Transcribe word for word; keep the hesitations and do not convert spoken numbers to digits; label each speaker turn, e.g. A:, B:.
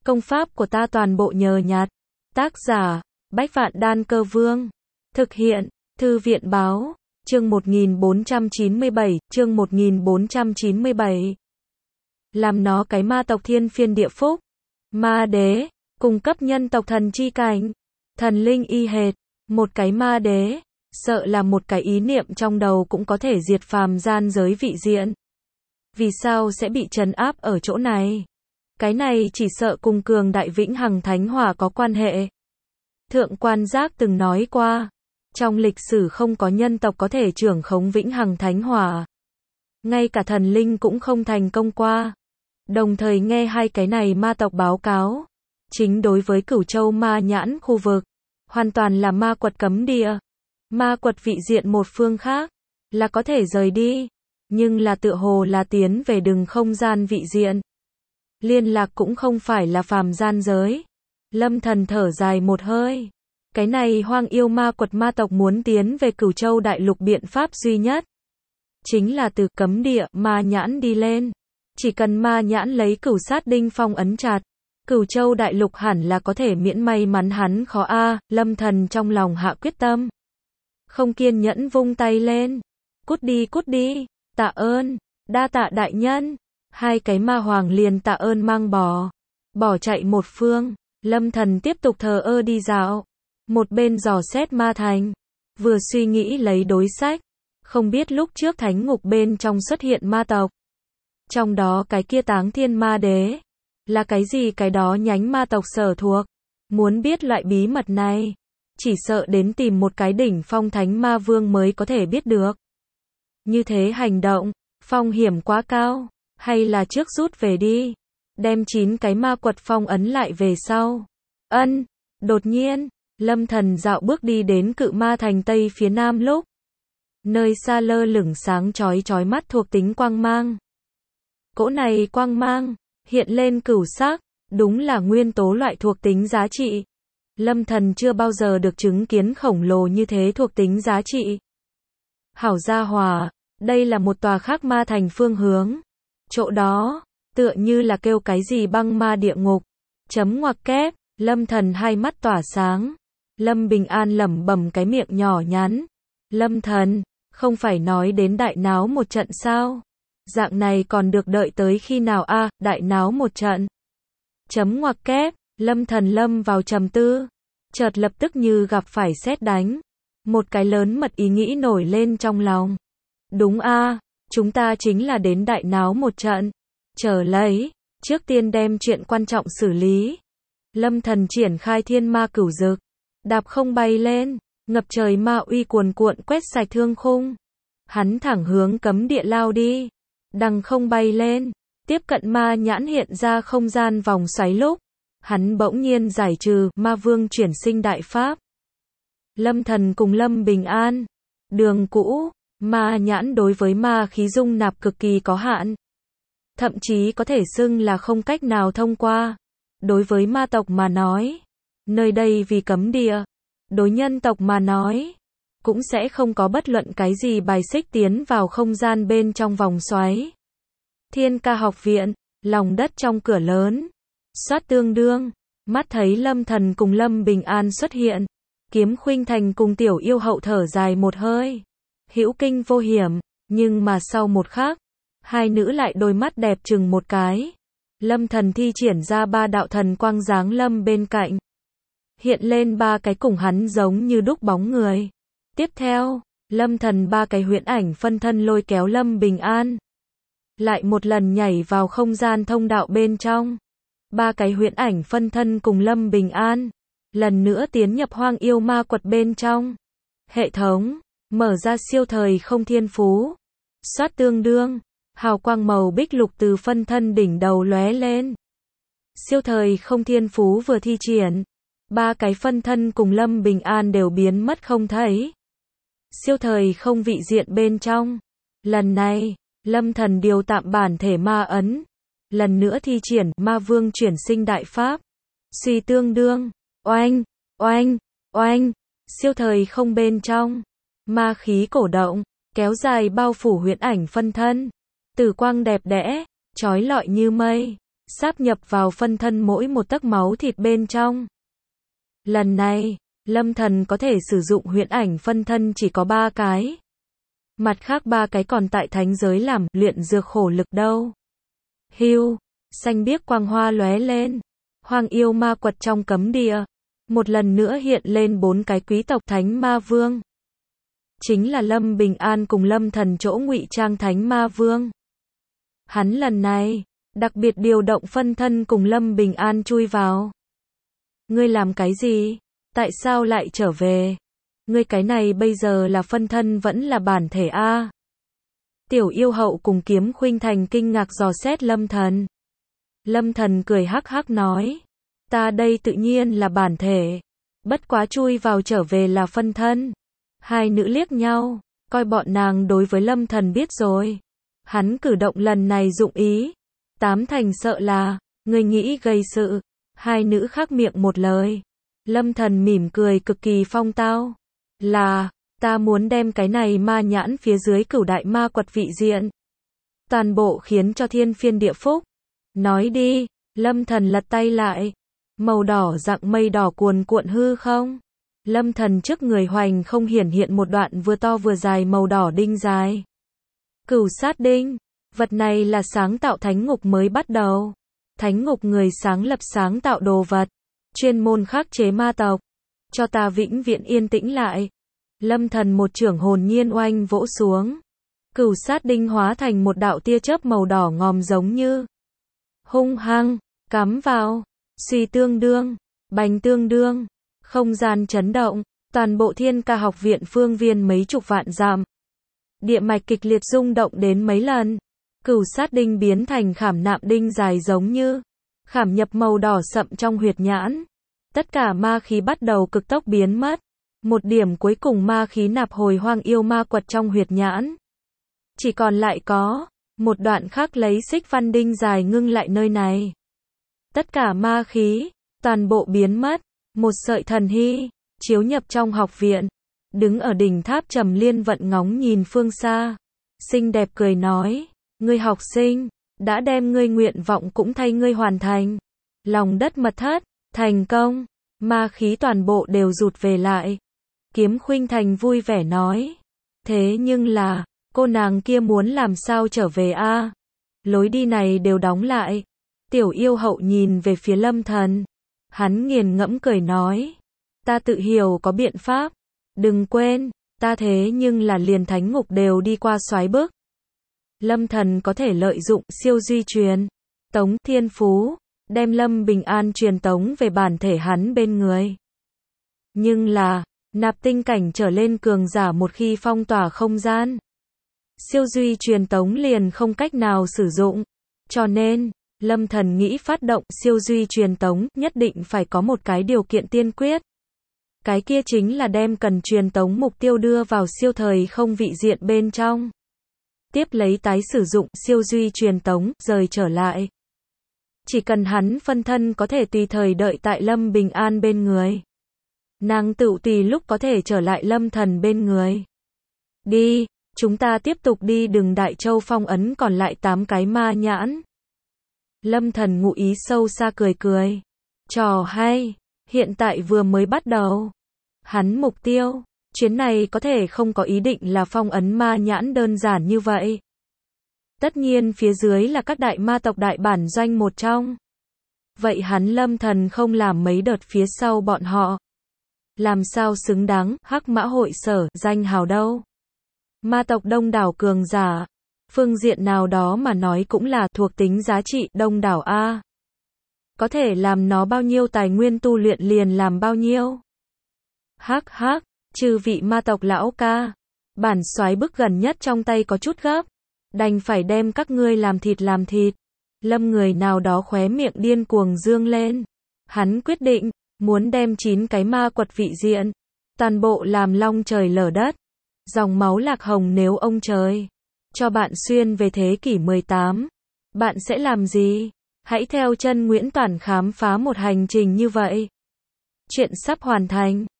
A: Công pháp của ta toàn bộ nhờ nhặt. Tác giả, Bách Vạn Đan Cơ Vương. Thực hiện, Thư viện báo, chương một nghìn bốn trăm chín mươi bảy, chương một nghìn bốn trăm chín mươi bảy. Làm nó cái ma tộc thiên phiên địa phúc. Ma đế, cung cấp nhân tộc thần chi cảnh. Thần linh y hệt, một cái ma đế, sợ là một cái ý niệm trong đầu cũng có thể diệt phàm gian giới vị diện. Vì sao sẽ bị trấn áp ở chỗ này? Cái này chỉ sợ cùng cường đại vĩnh hằng thánh hỏa có quan hệ. Thượng quan Giác từng nói qua, trong lịch sử không có nhân tộc có thể trưởng khống vĩnh hằng thánh hỏa. Ngay cả thần linh cũng không thành công qua. Đồng thời nghe hai cái này ma tộc báo cáo, chính đối với Cửu Châu ma nhãn khu vực, hoàn toàn là ma quật cấm địa. Ma quật vị diện một phương khác, là có thể rời đi, nhưng là tựa hồ là tiến về đừng không gian vị diện. Liên lạc cũng không phải là phàm gian giới. Lâm Thần thở dài một hơi. Cái này hoang yêu ma quật ma tộc muốn tiến về Cửu Châu đại lục biện pháp duy nhất chính là từ cấm địa ma nhãn đi lên. Chỉ cần ma nhãn lấy cửu sát đinh phong ấn chặt, Cửu Châu đại lục hẳn là có thể miễn may mắn hắn khó a. Lâm Thần trong lòng hạ quyết tâm. Không kiên nhẫn vung tay lên. Cút đi cút đi, tạ ơn, đa tạ đại nhân. Hai cái ma hoàng liền tạ ơn mang bò, bỏ chạy một phương. Lâm Thần tiếp tục thờ ơ đi dạo, một bên dò xét ma thành, vừa suy nghĩ lấy đối sách. Không biết lúc trước thánh ngục bên trong xuất hiện ma tộc, trong đó cái kia Táng Thiên Ma Đế là cái gì, cái đó nhánh ma tộc sở thuộc. Muốn biết loại bí mật này, chỉ sợ đến tìm một cái đỉnh phong thánh ma vương mới có thể biết được. Như thế hành động, phong hiểm quá cao, hay là trước rút về đi, đem chín cái ma quật phong ấn lại về sau. Ân, đột nhiên, Lâm Thần dạo bước đi đến Cự Ma thành tây phía nam lúc, nơi xa lơ lửng sáng chói chói mắt thuộc tính quang mang. Cỗ này quang mang hiện lên cửu sắc, đúng là nguyên tố loại thuộc tính giá trị. Lâm Thần chưa bao giờ được chứng kiến khổng lồ như thế thuộc tính giá trị. Hảo gia hỏa, đây là một tòa khác ma thành phương hướng. Chỗ đó, tựa như là kêu cái gì băng ma địa ngục. Chấm ngoặc kép, Lâm Thần hai mắt tỏa sáng. Lâm Bình An lẩm bẩm cái miệng nhỏ nhắn. Lâm Thần, không phải nói đến đại náo một trận sao? Dạng này còn được đợi tới khi nào a? À, đại náo một trận. Chấm ngoặc kép, Lâm Thần lâm vào trầm tư. Chợt lập tức như gặp phải sét đánh. Một cái lớn mật ý nghĩ nổi lên trong lòng. Đúng a, à, chúng ta chính là đến đại náo một trận. Chờ lấy, trước tiên đem chuyện quan trọng xử lý. Lâm Thần triển khai thiên ma cửu dực, đạp không bay lên, ngập trời ma uy cuồn cuộn quét sạch thương khung. Hắn thẳng hướng cấm địa lao đi, đằng không bay lên, tiếp cận ma nhãn hiện ra không gian vòng xoáy lúc, hắn bỗng nhiên giải trừ ma vương chuyển sinh đại pháp. Lâm Thần cùng Lâm Bình An, đường cũ, ma nhãn đối với ma khí dung nạp cực kỳ có hạn, thậm chí có thể xưng là không cách nào thông qua. Đối với ma tộc mà nói, nơi đây vì cấm địa, đối nhân tộc mà nói, cũng sẽ không có bất luận cái gì bài xích tiến vào không gian bên trong vòng xoáy. Thiên Ca học viện, lòng đất trong cửa lớn, soát tương đương, mắt thấy Lâm Thần cùng Lâm Bình An xuất hiện, Kiếm Khuynh Thành cùng Tiểu Yêu Hậu thở dài một hơi. Hữu kinh vô hiểm, nhưng mà sau một khắc, hai nữ lại đôi mắt đẹp chừng một cái. Lâm Thần thi triển ra ba đạo thần quang giáng lâm bên cạnh, hiện lên ba cái cùng hắn giống như đúc bóng người. Tiếp theo, Lâm Thần ba cái huyễn ảnh phân thân lôi kéo Lâm Bình An, lại một lần nhảy vào không gian thông đạo bên trong. Ba cái huyễn ảnh phân thân cùng Lâm Bình An, lần nữa tiến nhập hoang yêu ma quật bên trong. Hệ thống, mở ra siêu thời không thiên phú. Soát tương đương, hào quang màu bích lục từ phân thân đỉnh đầu lóe lên. Siêu thời không thiên phú vừa thi triển, ba cái phân thân cùng Lâm Bình An đều biến mất không thấy. Siêu thời không vị diện bên trong, lần này, Lâm Thần điều tạm bản thể ma ấn, lần nữa thi triển ma vương chuyển sinh đại pháp. Suy tương đương, oanh, oanh, oanh, siêu thời không bên trong, ma khí cổ động, kéo dài bao phủ huyễn ảnh phân thân. Tử quang đẹp đẽ, chói lọi như mây, sáp nhập vào phân thân mỗi một tấc máu thịt bên trong. Lần này, Lâm Thần có thể sử dụng huyễn ảnh phân thân chỉ có ba cái. Mặt khác ba cái còn tại thánh giới làm luyện dược khổ lực đâu. Hưu, xanh biếc quang hoa lóe lên. Hoang yêu ma quật trong cấm địa. Một lần nữa hiện lên bốn cái quý tộc thánh ma vương. Chính là Lâm Bình An cùng Lâm Thần chỗ ngụy trang thánh ma vương. Hắn lần này, đặc biệt điều động phân thân cùng Lâm Bình An chui vào. Ngươi làm cái gì? Tại sao lại trở về? Ngươi cái này bây giờ là phân thân vẫn là bản thể a? Tiểu yêu hậu cùng Kiếm Khuynh Thành kinh ngạc dò xét Lâm Thần. Lâm Thần cười hắc hắc nói. Ta đây tự nhiên là bản thể. Bất quá chui vào trở về là phân thân. Hai nữ liếc nhau, coi bọn nàng đối với Lâm Thần biết rồi. Hắn cử động lần này dụng ý. Tám thành sợ là, người nghĩ gây sự. Hai nữ khác miệng một lời. Lâm Thần mỉm cười cực kỳ phong tao. Là, ta muốn đem cái này ma nhãn phía dưới cửu đại ma quật vị diện. Toàn bộ khiến cho thiên phiên địa phúc. Nói đi, Lâm Thần lật tay lại. Màu đỏ dạng mây đỏ cuồn cuộn hư không. Lâm Thần trước người hoành không hiển hiện một đoạn vừa to vừa dài màu đỏ đinh dài. Cửu sát đinh. Vật này là sáng tạo thánh ngục mới bắt đầu. Thánh ngục người sáng lập sáng tạo đồ vật. Chuyên môn khắc chế ma tộc. Cho ta vĩnh viễn yên tĩnh lại. Lâm Thần một chưởng hồn nhiên oanh vỗ xuống. Cửu sát đinh hóa thành một đạo tia chớp màu đỏ ngòm giống như. Hung hăng, cắm vào. Suy tương đương, bành tương đương. Không gian chấn động. Toàn bộ Thiên Ca học viện phương viên mấy chục vạn dặm. Địa mạch kịch liệt rung động đến mấy lần. Cửu sát đinh biến thành khảm nạm đinh dài giống như. Khảm nhập màu đỏ sậm trong huyệt nhãn. Tất cả ma khí bắt đầu cực tốc biến mất. Một điểm cuối cùng ma khí nạp hồi hoang yêu ma quật trong huyệt nhãn. Chỉ còn lại có một đoạn khác lấy xích văn đinh dài ngưng lại nơi này. Tất cả ma khí, toàn bộ biến mất. Một sợi thần hy, chiếu nhập trong học viện. Đứng ở đỉnh tháp Trầm Liên Vận ngóng nhìn phương xa. Xinh đẹp cười nói, ngươi học sinh, đã đem ngươi nguyện vọng cũng thay ngươi hoàn thành. Lòng đất mật thất, thành công, ma khí toàn bộ đều rụt về lại. Kiếm Khuynh Thành vui vẻ nói, thế nhưng là, cô nàng kia muốn làm sao trở về a? Lối đi này đều đóng lại. Tiểu yêu hậu nhìn về phía Lâm Thần. Hắn nghiền ngẫm cười nói, ta tự hiểu có biện pháp. Đừng quên, ta thế nhưng là liền thánh ngục đều đi qua xoáy bước. Lâm Thần có thể lợi dụng siêu duy truyền, tống thiên phú, đem Lâm Bình An truyền tống về bản thể hắn bên người. Nhưng là, nạp tinh cảnh trở lên cường giả một khi phong tỏa không gian. Siêu duy truyền tống liền không cách nào sử dụng. Cho nên, Lâm Thần nghĩ phát động siêu duy truyền tống nhất định phải có một cái điều kiện tiên quyết. Cái kia chính là đem cần truyền tống mục tiêu đưa vào siêu thời không vị diện bên trong. Tiếp lấy tái sử dụng siêu duy truyền tống, rời trở lại. Chỉ cần hắn phân thân có thể tùy thời đợi tại Lâm Bình An bên người. Nàng tự tùy lúc có thể trở lại Lâm Thần bên người. Đi, chúng ta tiếp tục đi đường Đại Châu phong ấn còn lại tám cái ma nhãn. Lâm Thần ngụ ý sâu xa cười cười. Trò hay, hiện tại vừa mới bắt đầu. Hắn mục tiêu, chuyến này có thể không có ý định là phong ấn ma nhãn đơn giản như vậy. Tất nhiên phía dưới là các đại ma tộc đại bản doanh một trong. Vậy hắn Lâm Thần không làm mấy đợt phía sau bọn họ. Làm sao xứng đáng, Hắc Mã hội sở, danh hào đâu. Ma tộc đông đảo cường giả. Phương diện nào đó mà nói cũng là thuộc tính giá trị đông đảo A. Có thể làm nó bao nhiêu tài nguyên tu luyện liền làm bao nhiêu. Hắc hắc, chư vị ma tộc lão ca. Bản soái bức gần nhất trong tay có chút gấp. Đành phải đem các ngươi làm thịt làm thịt. Lâm người nào đó khóe miệng điên cuồng dương lên. Hắn quyết định, muốn đem chín cái ma quật vị diện. Toàn bộ làm long trời lở đất. Dòng máu lạc hồng nếu ông trời. Cho bạn xuyên về thế kỷ mười tám. Bạn sẽ làm gì? Hãy theo chân Nguyễn Toản khám phá một hành trình như vậy. Chuyện sắp hoàn thành.